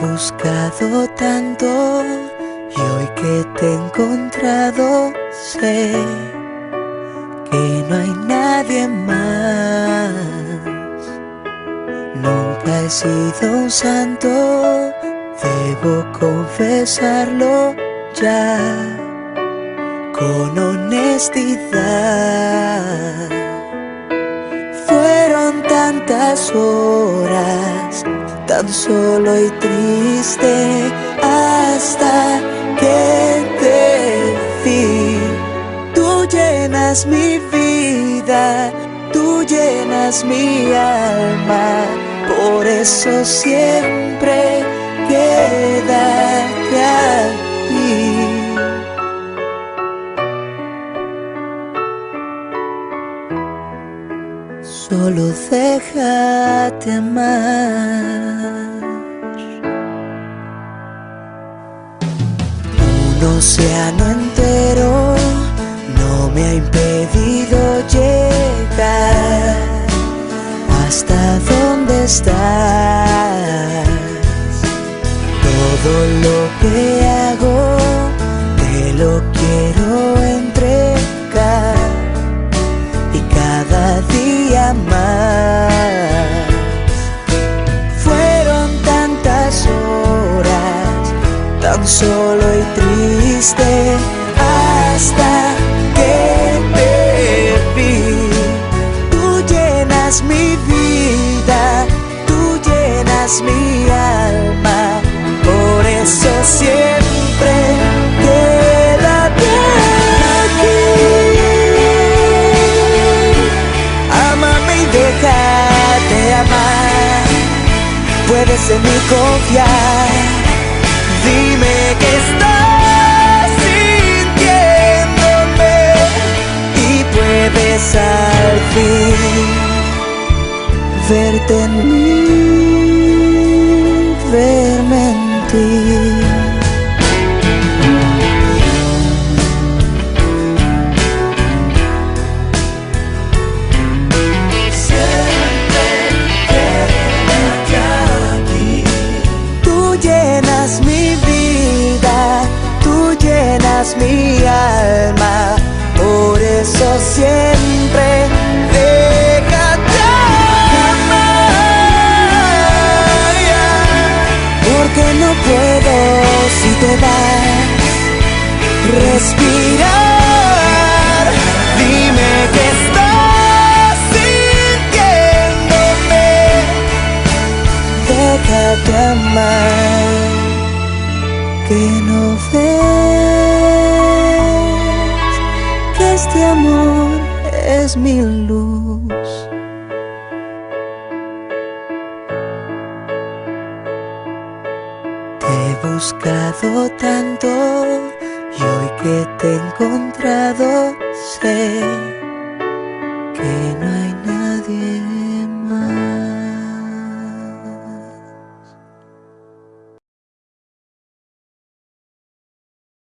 buscado tanto y hoy que te he encontrado sé que no hay nadie más. Nunca he sido un santo, debo confesarlo ya con honestidad. Fueron tantas horas tan solo y triste hasta que te vi. Tú llenas mi vida, tú llenas mi alma, por eso siempre quédate aquí. Solo déjate amar. Un océano entero no me ha impedido llegar hasta donde estás. Todo lo que hago te lo quiero entregar y cada día más. Fueron tantas horas tan solo y triste hasta que te vi. Tú llenas mi vida, tú llenas mi alma, por eso siempre quédate aquí. Ámame y déjate amar, puedes en mí confiar. Dime que estás sintiéndome y puedes al fin verte en mí, verme en ti. Mi alma, por eso siempre déjate amar, porque no puedo si te vas respirar. Dime que estás sintiéndome, déjate amar, que no ves que este amor es mi luz. Te he buscado tanto y hoy que te he encontrado sé